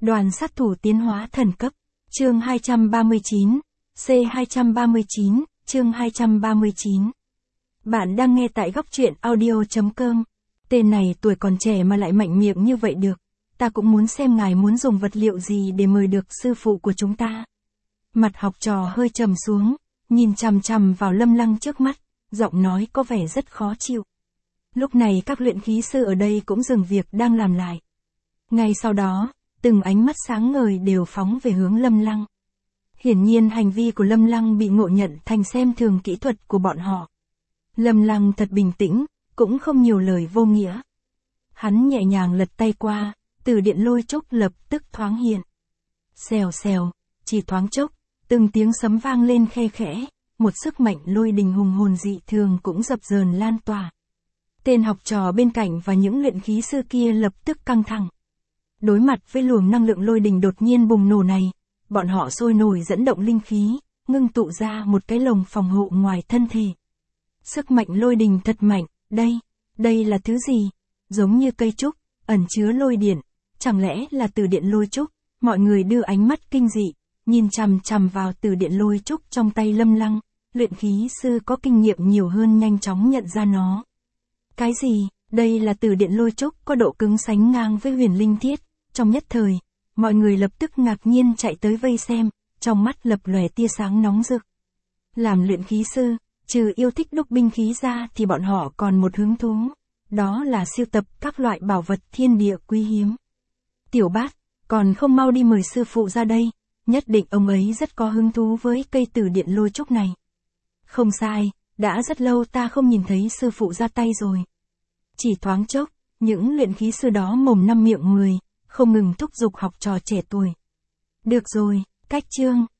Đoàn sát thủ tiến hóa thần cấp. Chương 239. C239, chương 239. Bạn đang nghe tại góc truyện audio.com. Tên này tuổi còn trẻ mà lại mạnh miệng như vậy được. Ta cũng muốn xem ngài muốn dùng vật liệu gì để mời được sư phụ của chúng ta. Mặt học trò hơi trầm xuống, nhìn chằm chằm vào Lâm Lăng trước mắt, giọng nói có vẻ rất khó chịu. Lúc này các luyện khí sư ở đây cũng dừng việc đang làm lại. Ngay sau đó, từng ánh mắt sáng ngời đều phóng về hướng Lâm Lăng. Hiển nhiên hành vi của Lâm Lăng bị ngộ nhận thành xem thường kỹ thuật của bọn họ. Lâm Lăng thật bình tĩnh, cũng không nhiều lời vô nghĩa. Hắn nhẹ nhàng lật tay qua, từ điện lôi chốc lập tức thoáng hiện. Xèo xèo, chỉ thoáng chốc, từng tiếng sấm vang lên khe khẽ, một sức mạnh lôi đình hùng hồn dị thường cũng dập dờn lan tỏa. Tên học trò bên cạnh và những luyện khí sư kia lập tức căng thẳng. Đối mặt với luồng năng lượng lôi đình đột nhiên bùng nổ này, bọn họ sôi nổi dẫn động linh khí, ngưng tụ ra một cái lồng phòng hộ ngoài thân thể. Sức mạnh lôi đình thật mạnh, đây là thứ gì? Giống như cây trúc, ẩn chứa lôi điện, chẳng lẽ là từ điện lôi trúc? Mọi người đưa ánh mắt kinh dị, nhìn chằm chằm vào từ điện lôi trúc trong tay Lâm Lăng, luyện khí sư có kinh nghiệm nhiều hơn nhanh chóng nhận ra nó. Cái gì? Đây là từ điện lôi trúc có độ cứng sánh ngang với huyền linh thiết. Trong nhất thời, mọi người lập tức ngạc nhiên chạy tới vây xem, trong mắt lập lòe tia sáng nóng rực. Làm luyện khí sư, trừ yêu thích đúc binh khí ra thì bọn họ còn một hứng thú, đó là sưu tập các loại bảo vật thiên địa quý hiếm. Tiểu Bát, còn không mau đi mời sư phụ ra đây, nhất định ông ấy rất có hứng thú với cây từ điện lôi trúc này. Không sai, đã rất lâu ta không nhìn thấy sư phụ ra tay rồi. Chỉ thoáng chốc, những luyện khí sư đó mồm năm miệng mười, không ngừng thúc giục học trò trẻ tuổi. Được rồi, cách chương.